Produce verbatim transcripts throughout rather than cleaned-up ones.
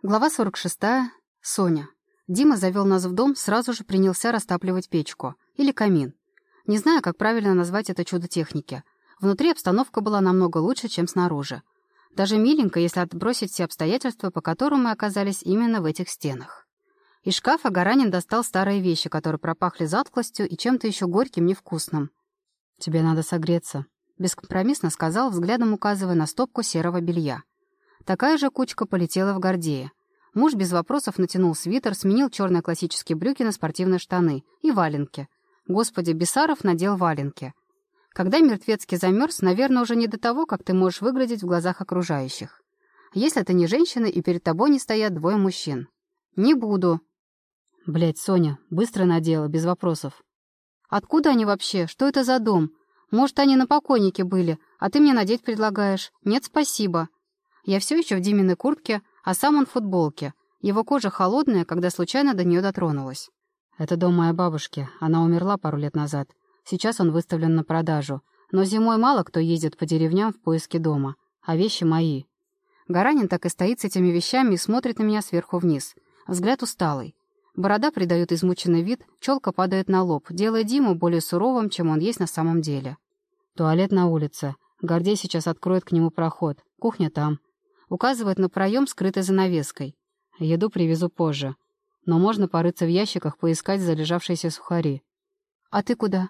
Глава сорок шестая. Соня. Дима завел нас в дом, сразу же принялся растапливать печку. Или камин. Не знаю, как правильно назвать это чудо техники. Внутри обстановка была намного лучше, чем снаружи. Даже миленько, если отбросить все обстоятельства, по которым мы оказались именно в этих стенах. Из шкафа Гаранин достал старые вещи, которые пропахли затхлостью и чем-то еще горьким, невкусным. «Тебе надо согреться», — бескомпромиссно сказал, взглядом указывая на стопку серого белья. Такая же кучка полетела в Гордея. Муж без вопросов натянул свитер, сменил черные классические брюки на спортивные штаны и валенки. Господи, Бесаров надел валенки. Когда мертвецкий замерз, наверное, уже не до того, как ты можешь выглядеть в глазах окружающих. Если ты не женщина, и перед тобой не стоят двое мужчин. Не буду. Блядь, Соня, быстро надела, без вопросов. Откуда они вообще? Что это за дом? Может, они на покойнике были, а ты мне надеть предлагаешь? Нет, спасибо. Я все еще в Диминой куртке, а сам он в футболке. Его кожа холодная, когда случайно до нее дотронулась. Это дом моей бабушки. Она умерла пару лет назад. Сейчас он выставлен на продажу. Но зимой мало кто ездит по деревням в поиске дома. А вещи мои. Гаранин так и стоит с этими вещами и смотрит на меня сверху вниз. Взгляд усталый. Борода придает измученный вид, челка падает на лоб, делая Диму более суровым, чем он есть на самом деле. Туалет на улице. Гордей сейчас откроет к нему проход. Кухня там. Указывает на проем, скрытый занавеской. Еду привезу позже. Но можно порыться в ящиках, поискать залежавшиеся сухари. А ты куда?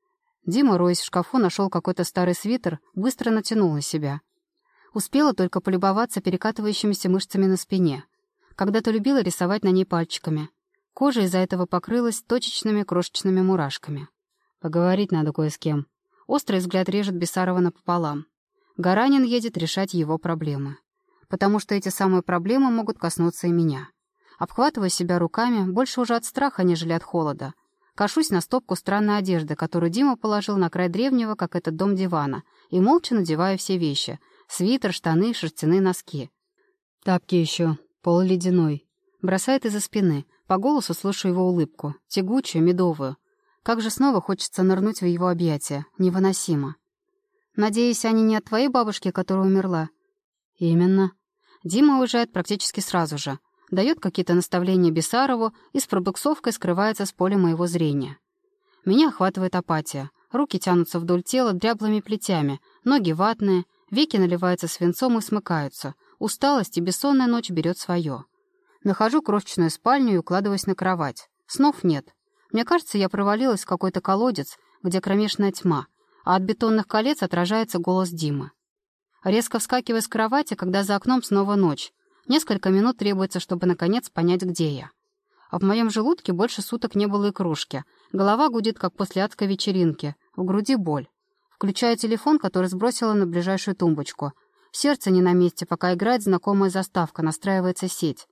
Дима, роясь в шкафу, нашел какой-то старый свитер, быстро натянул на себя. Успела только полюбоваться перекатывающимися мышцами на спине. Когда-то любила рисовать на ней пальчиками. Кожа из-за этого покрылась точечными крошечными мурашками. Поговорить надо кое с кем. Острый взгляд режет Бесарова напополам. Гаранин едет решать его проблемы. Потому что эти самые проблемы могут коснуться и меня. Обхватываю себя руками, больше уже от страха, нежели от холода. Кашусь на стопку странной одежды, которую Дима положил на край древнего, как этот дом, дивана, и молча надеваю все вещи. Свитер, штаны, шерстяные носки. Тапки еще, пол ледяной. Бросает из-за спины. По голосу слышу его улыбку, тягучую, медовую. Как же снова хочется нырнуть в его объятия. Невыносимо. Надеюсь, они не от твоей бабушки, которая умерла? Именно. Дима уезжает практически сразу же. Дает какие-то наставления Бесарову и с пробуксовкой скрывается с поля моего зрения. Меня охватывает апатия. Руки тянутся вдоль тела дряблыми плетями, ноги ватные, веки наливаются свинцом и смыкаются. Усталость и бессонная ночь берет свое. Нахожу крошечную спальню и укладываюсь на кровать. Снов нет. Мне кажется, я провалилась в какой-то колодец, где кромешная тьма, а от бетонных колец отражается голос Димы. Резко вскакиваю с кровати, когда за окном снова ночь. Несколько минут требуется, чтобы наконец понять, где я. А в моем желудке больше суток не было и кружки. Голова гудит, как после адской вечеринки. В груди боль. Включаю телефон, который сбросила на ближайшую тумбочку. Сердце не на месте, пока играет знакомая заставка, настраивается сеть.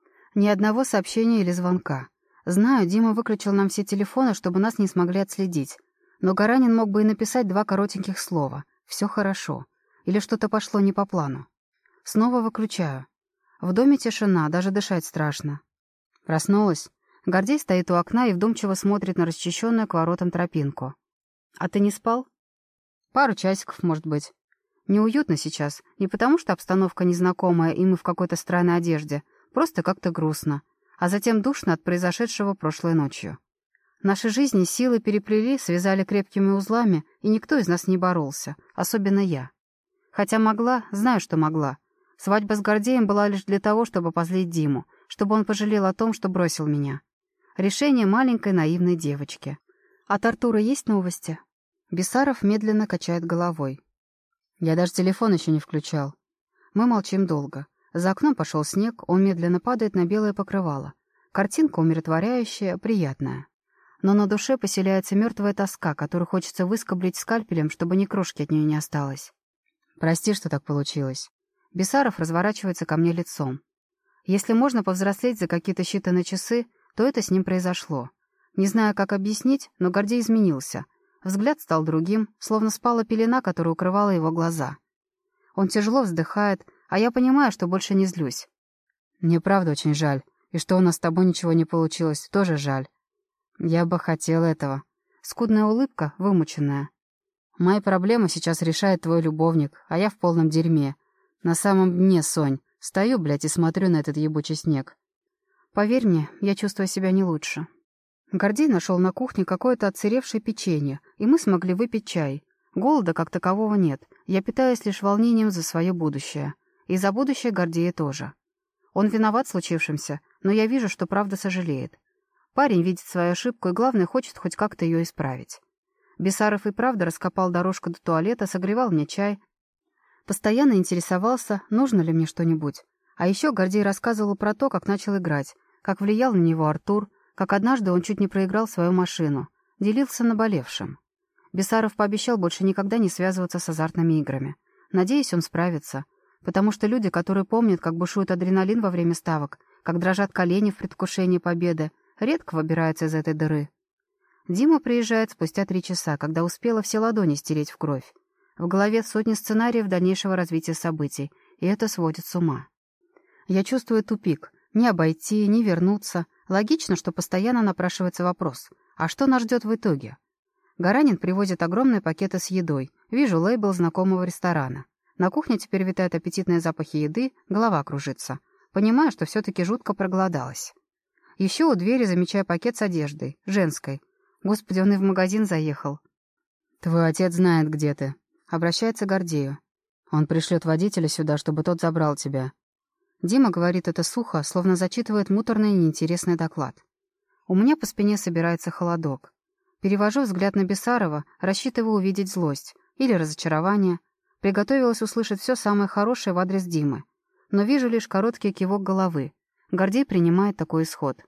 Ни одного сообщения или звонка. Знаю, Дима выключил нам все телефоны, чтобы нас не смогли отследить. Но Гаранин мог бы и написать два коротеньких слова. «Все хорошо». Или что-то пошло не по плану. Снова выключаю. В доме тишина, даже дышать страшно. Проснулась. Гордей стоит у окна и вдумчиво смотрит на расчищенную к воротам тропинку. «А ты не спал?» «Пару часиков, может быть. Неуютно сейчас. Не потому, что обстановка незнакомая, и мы в какой-то странной одежде. Просто как-то грустно. А затем душно от произошедшего прошлой ночью. Наши жизни силы переплели, связали крепкими узлами, и никто из нас не боролся. Особенно я. Хотя могла, знаю, что могла. Свадьба с Гордеем была лишь для того, чтобы позлить Диму, чтобы он пожалел о том, что бросил меня. Решение маленькой наивной девочки. От Артура есть новости?» Бесаров медленно качает головой. Я даже телефон еще не включал. Мы молчим долго. За окном пошел снег, он медленно падает на белое покрывало. Картинка умиротворяющая, приятная. Но на душе поселяется мертвая тоска, которую хочется выскоблить скальпелем, чтобы ни крошки от нее не осталось. «Прости, что так получилось». Бесаров разворачивается ко мне лицом. Если можно повзрослеть за какие-то считанные часы, то это с ним произошло. Не знаю, как объяснить, но Гордей изменился. Взгляд стал другим, словно спала пелена, которая укрывала его глаза. Он тяжело вздыхает, а я понимаю, что больше не злюсь. «Мне правда очень жаль, и что у нас с тобой ничего не получилось, тоже жаль. Я бы хотел этого». Скудная улыбка, вымученная. «Мои проблемы сейчас решает твой любовник, а я в полном дерьме. На самом дне, Сонь. Стою, блядь, и смотрю на этот ебучий снег. Поверь мне, я чувствую себя не лучше. Гордей нашел на кухне какое-то отсыревшее печенье, и мы смогли выпить чай. Голода как такового нет, я питаюсь лишь волнением за свое будущее. И за будущее Гордея тоже. Он виноват в случившемся, но я вижу, что правда сожалеет. Парень видит свою ошибку и, главное, хочет хоть как-то ее исправить. Бесаров и правда раскопал дорожку до туалета, согревал мне чай. Постоянно интересовался, нужно ли мне что-нибудь. А еще Гордей рассказывал про то, как начал играть, как влиял на него Артур, как однажды он чуть не проиграл свою машину. Делился наболевшим. Бесаров пообещал больше никогда не связываться с азартными играми. Надеюсь, он справится. Потому что люди, которые помнят, как бушует адреналин во время ставок, как дрожат колени в предвкушении победы, редко выбираются из этой дыры. Дима приезжает спустя три часа, когда успела все ладони стереть в кровь. В голове сотни сценариев дальнейшего развития событий, и это сводит с ума. Я чувствую тупик. Не обойти, не вернуться. Логично, что постоянно напрашивается вопрос. А что нас ждет в итоге? Гаранин привозит огромные пакеты с едой. Вижу лейбл знакомого ресторана. На кухне теперь витают аппетитные запахи еды, голова кружится. Понимаю, что все-таки жутко проголодалась. Еще у двери замечаю пакет с одеждой, женской. Господи, он и в магазин заехал. «Твой отец знает, где ты», — обращается к Гордею. «Он пришлет водителя сюда, чтобы тот забрал тебя». Дима говорит это сухо, словно зачитывает муторный и неинтересный доклад. У меня по спине собирается холодок. Перевожу взгляд на Бесарова, рассчитываю увидеть злость или разочарование. Приготовилась услышать все самое хорошее в адрес Димы. Но вижу лишь короткий кивок головы. Гордей принимает такой исход.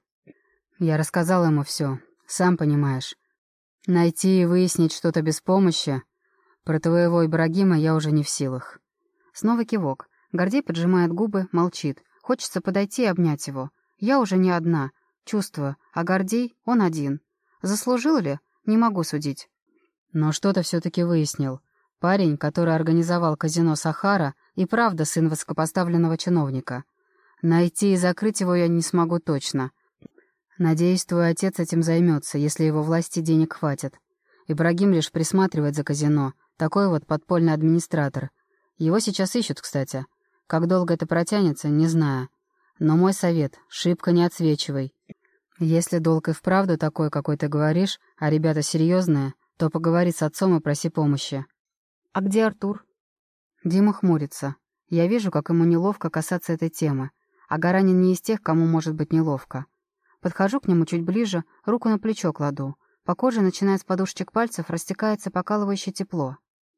Я рассказал ему все, сам понимаешь. Найти и выяснить что-то без помощи. Про твоего Ибрагима я уже не в силах. Снова кивок. Гордей поджимает губы, молчит. Хочется подойти и обнять его. Я уже не одна. Чувствую. А Гордей, он один. Заслужил ли? Не могу судить. Но что-то все-таки выяснил. Парень, который организовал казино «Сахара», и правда сын высокопоставленного чиновника. Найти и закрыть его я не смогу точно. Надеюсь, твой отец этим займется, если его власти денег хватит. Ибрагим лишь присматривает за казино. Такой вот подпольный администратор. Его сейчас ищут, кстати. Как долго это протянется, не знаю. Но мой совет — шибко не отсвечивай. Если долг и вправду такой, какой ты говоришь, а ребята серьезные, то поговори с отцом и проси помощи. «А где Артур?» Дима хмурится. Я вижу, как ему неловко касаться этой темы. А Гаранин не из тех, кому может быть неловко. Подхожу к нему чуть ближе, руку на плечо кладу. По коже, начиная с подушечек пальцев, растекается покалывающее тепло.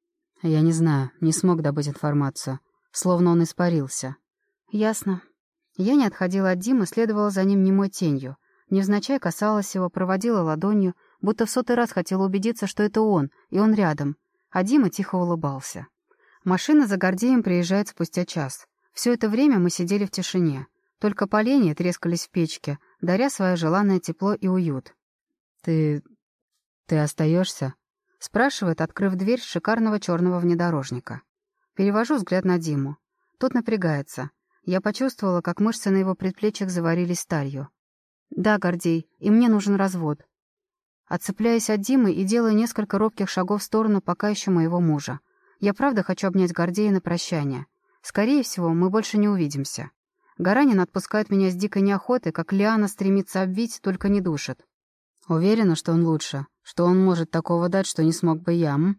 Я не знаю, не смог добыть информацию. Словно он испарился. Ясно. Я не отходила от Димы, следовала за ним немой тенью. Невзначай касалась его, проводила ладонью, будто в сотый раз хотела убедиться, что это он, и он рядом. А Дима тихо улыбался. Машина за Гордеем приезжает спустя час. Все это время мы сидели в тишине. Только поленья трескались в печке, даря свое желанное тепло и уют. «Ты... ты остаешься?» — спрашивает, открыв дверь шикарного черного внедорожника. Перевожу взгляд на Диму. Тот напрягается. Я почувствовала, как мышцы на его предплечьях заварились сталью. «Да, Гордей, и мне нужен развод». Отцепляюсь от Димы и делаю несколько робких шагов в сторону пока еще моего мужа. Я правда хочу обнять Гордея на прощание. Скорее всего, мы больше не увидимся. Гаранин отпускает меня с дикой неохотой, как лиана стремится обвить, только не душит. Уверена, что он лучше, что он может такого дать, что не смог бы я, м?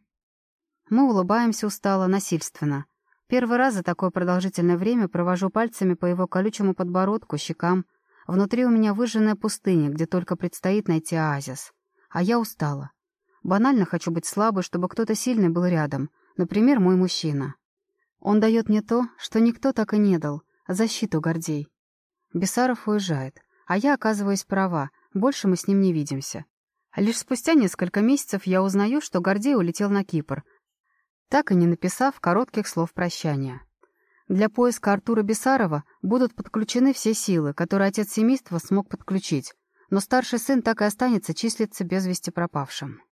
Мы улыбаемся устало, насильственно. Первый раз за такое продолжительное время провожу пальцами по его колючему подбородку, щекам. Внутри у меня выжженная пустыня, где только предстоит найти оазис. А я устала. Банально хочу быть слабой, чтобы кто-то сильный был рядом. Например, мой мужчина. Он дает мне то, что никто так и не дал. Защиту, Гордей. Бесаров уезжает. А я оказываюсь права. Больше мы с ним не видимся. Лишь спустя несколько месяцев я узнаю, что Гордей улетел на Кипр, так и не написав коротких слов прощания. Для поиска Артура Бесарова будут подключены все силы, которые отец семейства смог подключить, но старший сын так и останется числиться без вести пропавшим.